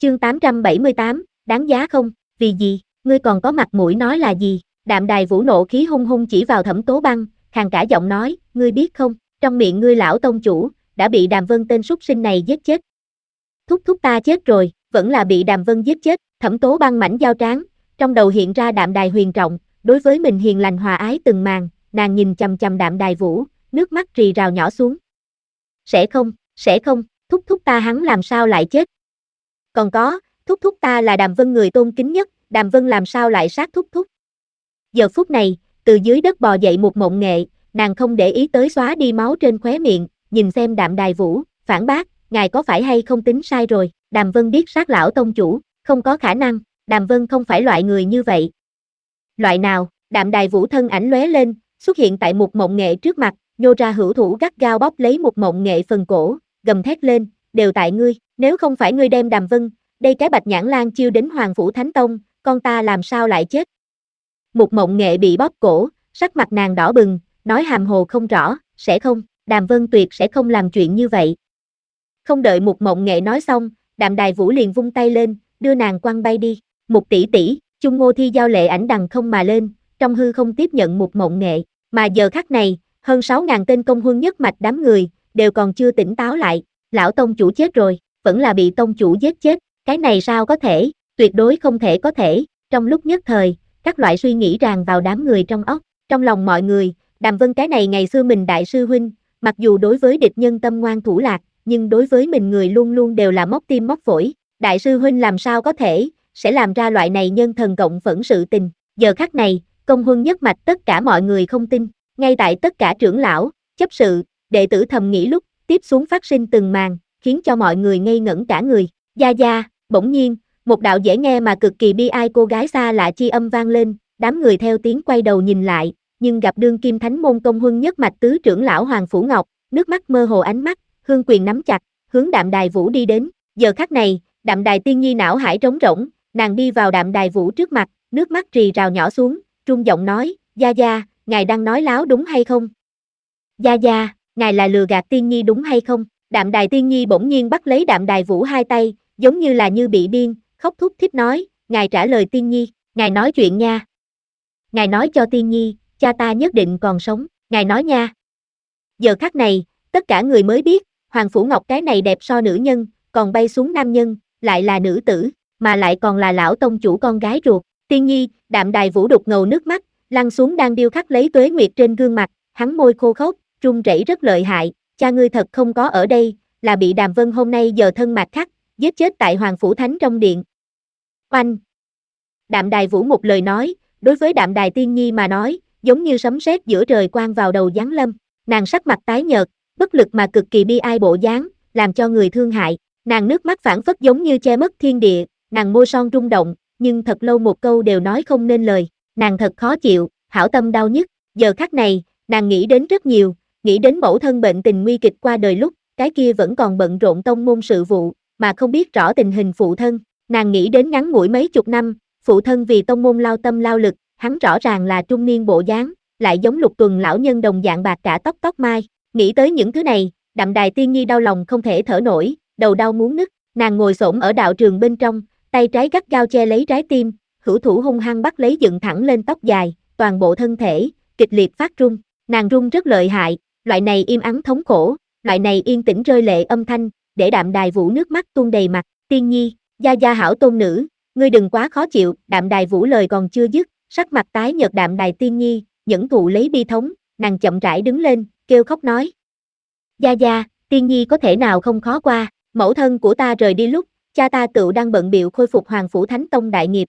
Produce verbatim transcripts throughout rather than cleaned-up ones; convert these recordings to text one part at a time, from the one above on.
Chương tám trăm bảy mươi tám, đáng giá không? Vì gì? Ngươi còn có mặt mũi nói là gì? Đạm Đài Vũ nộ khí hung hung chỉ vào Thẩm Tố Băng, khàn cả giọng nói, ngươi biết không, trong miệng ngươi lão tông chủ, đã bị Đàm Vân tên súc sinh này giết chết. Thúc thúc ta chết rồi, vẫn là bị Đàm Vân giết chết. Thẩm Tố Băng mảnh dao trán, trong đầu hiện ra Đạm Đài huyền trọng, đối với mình hiền lành hòa ái từng màn, nàng nhìn chằm chằm Đạm Đài Vũ, nước mắt rì rào nhỏ xuống. Sẽ không, sẽ không, thúc thúc ta hắn làm sao lại chết? Còn có, thúc thúc ta là Đàm Vân người tôn kính nhất, Đàm Vân làm sao lại sát thúc thúc? Giờ phút này, từ dưới đất bò dậy một mộng nghệ, nàng không để ý tới xóa đi máu trên khóe miệng, nhìn xem Đạm Đài Vũ, phản bác, ngài có phải hay không tính sai rồi, Đàm Vân biết sát lão tông chủ, không có khả năng, Đàm Vân không phải loại người như vậy. Loại nào? Đạm Đài Vũ thân ảnh lóe lên, xuất hiện tại một mộng nghệ trước mặt, nhô ra hữu thủ gắt gao bóp lấy một mộng nghệ phần cổ, gầm thét lên, đều tại ngươi, nếu không phải ngươi đem Đàm Vân, đây cái Bạch Nhãn Lang chiêu đến Hoàng Phủ Thánh Tông, con ta làm sao lại chết? Một mộng nghệ bị bóp cổ, sắc mặt nàng đỏ bừng, nói hàm hồ không rõ, sẽ không, Đàm Vân tuyệt sẽ không làm chuyện như vậy. Không đợi một mộng nghệ nói xong, Đạm Đài Vũ liền vung tay lên, đưa nàng quăng bay đi. Một tỷ tỷ, Chung Ngô Thi Giao lệ ảnh đằng không mà lên, trong hư không tiếp nhận một mộng nghệ, mà giờ khắc này, hơn sáu ngàn tên công huân nhất mạch đám người, đều còn chưa tỉnh táo lại, lão tông chủ chết rồi, vẫn là bị tông chủ giết chết, cái này sao có thể, tuyệt đối không thể có thể, trong lúc nhất thời, các loại suy nghĩ tràn vào đám người trong óc, trong lòng mọi người, Đàm Vân cái này ngày xưa mình đại sư huynh, mặc dù đối với địch nhân tâm ngoan thủ lạc, nhưng đối với mình người luôn luôn đều là móc tim móc phổi, đại sư huynh làm sao có thể, sẽ làm ra loại này nhân thần cộng phẫn sự tình, giờ khắc này, công huân nhất mạch tất cả mọi người không tin, ngay tại tất cả trưởng lão, chấp sự, đệ tử thầm nghĩ lúc, tiếp xuống phát sinh từng màn, khiến cho mọi người ngây ngẩn cả người, gia gia, bỗng nhiên, một đạo dễ nghe mà cực kỳ bi ai cô gái xa lạ chi âm vang lên, đám người theo tiếng quay đầu nhìn lại, nhưng gặp đương kim thánh môn công huân nhất mạch tứ trưởng lão Hoàng Phủ Ngọc, nước mắt mơ hồ ánh mắt, hương quyền nắm chặt, hướng Đạm Đài Vũ đi đến, giờ khắc này, Đạm Đài Tiên Nhi não hải trống rỗng, nàng đi vào Đạm Đài Vũ trước mặt, nước mắt rì rào nhỏ xuống, trung giọng nói, gia gia, ngài đang nói láo đúng hay không? Gia gia, ngài là lừa gạt Tiên Nhi đúng hay không? Đạm Đài Tiên Nhi bỗng nhiên bắt lấy Đạm Đài Vũ hai tay, giống như là như bị điên, khóc thút thít nói, ngài trả lời Tiên Nhi, ngài nói chuyện nha. Ngài nói cho Tiên Nhi, cha ta nhất định còn sống, ngài nói nha. Giờ khắc này, tất cả người mới biết, Hoàng Phủ Ngọc cái này đẹp so nữ nhân, còn bay xuống nam nhân, lại là nữ tử, mà lại còn là lão tông chủ con gái ruột. Tiên Nhi, Đạm Đài Vũ đục ngầu nước mắt, lăn xuống đang điêu khắc lấy tuế nguyệt trên gương mặt, hắn môi khô khốc, run rẩy rất lợi hại, cha ngươi thật không có ở đây, là bị Đàm Vân hôm nay giờ thân mạc khắc, giết chết tại Hoàng Phủ Thánh trong điện. Oanh! Đạm Đài Vũ một lời nói, đối với Đạm Đài Tiên Nhi mà nói, giống như sấm sét giữa trời quang vào đầu giáng lâm, nàng sắc mặt tái nhợt, bất lực mà cực kỳ bi ai bộ dáng, làm cho người thương hại, nàng nước mắt phảng phất giống như che mất thiên địa, nàng môi son rung động, nhưng thật lâu một câu đều nói không nên lời, nàng thật khó chịu, hảo tâm đau nhức, giờ khắc này, nàng nghĩ đến rất nhiều, nghĩ đến mẫu thân bệnh tình nguy kịch qua đời lúc, cái kia vẫn còn bận rộn tông môn sự vụ, mà không biết rõ tình hình phụ thân, nàng nghĩ đến ngắn ngủi mấy chục năm, phụ thân vì tông môn lao tâm lao lực, hắn rõ ràng là trung niên bộ dáng, lại giống Lục Tuần lão nhân đồng dạng bạc cả tóc tóc mai, nghĩ tới những thứ này, Đạm Đài Tiên Nhi đau lòng không thể thở nổi, đầu đau muốn nứt, nàng ngồi xổm ở đạo trường bên trong, tay trái gắt gao che lấy trái tim, hữu thủ hung hăng bắt lấy dựng thẳng lên tóc dài, toàn bộ thân thể, kịch liệt phát run, nàng run rất lợi hại, loại này im ắng thống khổ, loại này yên tĩnh rơi lệ âm thanh, để Đạm Đài Vũ nước mắt tuôn đầy mặt, Tiên Nhi, gia gia hảo tôn nữ, ngươi đừng quá khó chịu, Đạm Đài Vũ lời còn chưa dứt, sắc mặt tái nhợt Đạm Đài Tiên Nhi, nhẫn thụ lấy bi thống, nàng chậm rãi đứng lên, kêu khóc nói. Gia gia, Tiên Nhi có thể nào không khó qua, mẫu thân của ta rời đi lúc, cha ta tựu đang bận bịu khôi phục Hoàng Phủ Thánh Tông đại nghiệp.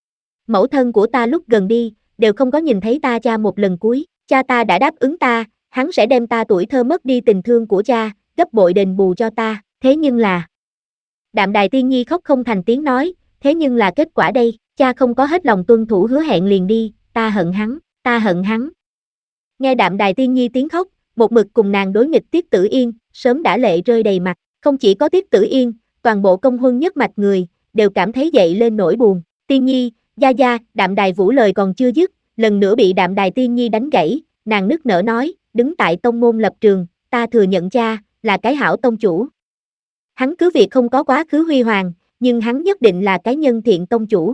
Mẫu thân của ta lúc gần đi, đều không có nhìn thấy ta cha một lần cuối, cha ta đã đáp ứng ta, hắn sẽ đem ta tuổi thơ mất đi tình thương của cha, gấp bội đền bù cho ta, thế nhưng là... Đạm Đài Tiên Nhi khóc không thành tiếng nói, thế nhưng là kết quả đây, cha không có hết lòng tuân thủ hứa hẹn liền đi, ta hận hắn, ta hận hắn. Nghe Đạm Đài Tiên Nhi tiếng khóc, một mực cùng nàng đối nghịch Tiết Tử Yên, sớm đã lệ rơi đầy mặt, không chỉ có Tiết Tử Yên, toàn bộ công huân nhất mạch người, đều cảm thấy dậy lên nỗi buồn, Tiên Nhi, gia gia, Đạm Đài Vũ lời còn chưa dứt, lần nữa bị Đạm Đài Tiên Nhi đánh gãy, nàng nức nở nói, đứng tại tông môn lập trường, ta thừa nhận cha, là cái hảo tông chủ. Hắn cứ việc không có quá khứ huy hoàng, nhưng hắn nhất định là cái nhân thiện tông chủ.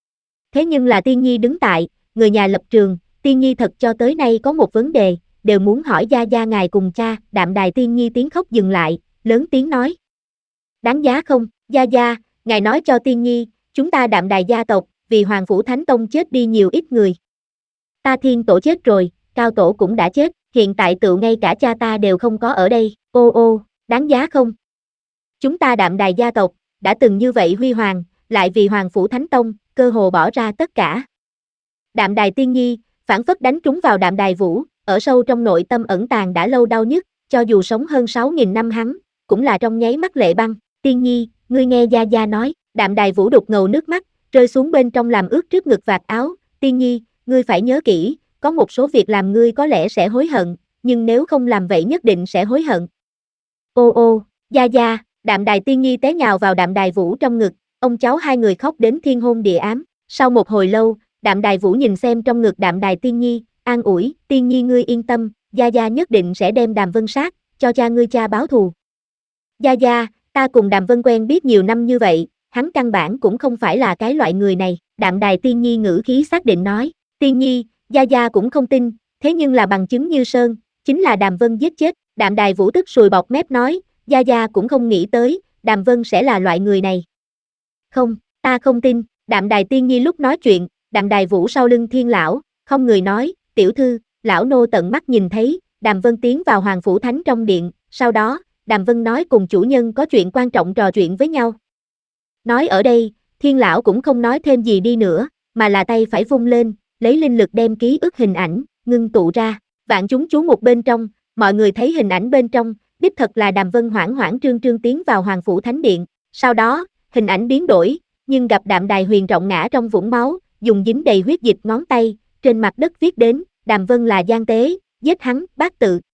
Thế nhưng là Tiên Nhi đứng tại, người nhà lập trường, Tiên Nhi thật cho tới nay có một vấn đề, đều muốn hỏi gia gia ngài cùng cha, Đạm Đài Tiên Nhi tiếng khóc dừng lại, lớn tiếng nói. Đáng giá không, gia gia, ngài nói cho Tiên Nhi, chúng ta Đạm Đài gia tộc, vì Hoàng Phủ Thánh Tông chết đi nhiều ít người. Ta Thiên Tổ chết rồi, Cao Tổ cũng đã chết, hiện tại tựu ngay cả cha ta đều không có ở đây, ô ô, đáng giá không? Chúng ta Đạm Đài gia tộc, đã từng như vậy huy hoàng, lại vì Hoàng Phủ Thánh Tông, cơ hồ bỏ ra tất cả. Đạm Đài Tiên Nhi, phản phất đánh trúng vào Đạm Đài Vũ, ở sâu trong nội tâm ẩn tàng đã lâu đau nhức, cho dù sống hơn sáu nghìn năm hắn, cũng là trong nháy mắt lệ băng. Tiên Nhi, ngươi nghe gia gia nói, Đạm Đài Vũ đục ngầu nước mắt, rơi xuống bên trong làm ướt trước ngực vạt áo. Tiên Nhi, ngươi phải nhớ kỹ, có một số việc làm ngươi có lẽ sẽ hối hận, nhưng nếu không làm vậy nhất định sẽ hối hận. Ô ô, gia gia, Đạm Đài Tiên Nhi té nhào vào Đạm Đài Vũ trong ngực, ông cháu hai người khóc đến thiên hôn địa ám. Sau một hồi lâu, Đạm Đài Vũ nhìn xem trong ngực Đạm Đài Tiên Nhi, an ủi, Tiên Nhi ngươi yên tâm, gia gia nhất định sẽ đem Đàm Vân sát, cho cha ngươi cha báo thù. Gia gia, ta cùng Đàm Vân quen biết nhiều năm như vậy, hắn căn bản cũng không phải là cái loại người này, Đạm Đài Tiên Nhi ngữ khí xác định nói, Tiên Nhi, gia gia cũng không tin, thế nhưng là bằng chứng như sơn, chính là Đàm Vân giết chết, Đạm Đài Vũ tức sùi bọt mép nói, gia gia cũng không nghĩ tới, Đàm Vân sẽ là loại người này. Không, ta không tin, Đạm Đài Tiên Nhi lúc nói chuyện, Đạm Đài Vũ sau lưng Thiên lão, không người nói, tiểu thư, lão nô tận mắt nhìn thấy, Đàm Vân tiến vào Hoàng Phủ Thánh trong điện, sau đó, Đàm Vân nói cùng chủ nhân có chuyện quan trọng trò chuyện với nhau. Nói ở đây, Thiên lão cũng không nói thêm gì đi nữa, mà là tay phải vung lên, lấy linh lực đem ký ức hình ảnh, ngưng tụ ra, vạn chúng chú mục bên trong, mọi người thấy hình ảnh bên trong, đích thật là Đàm Vân hoảng hoảng trương trương tiến vào Hoàng Phủ Thánh điện, sau đó, hình ảnh biến đổi, nhưng gặp Đạm Đài Huyền rộng ngã trong vũng máu, dùng dính đầy huyết dịch ngón tay, trên mặt đất viết đến, Đàm Vân là gian tế, giết hắn, bát tự,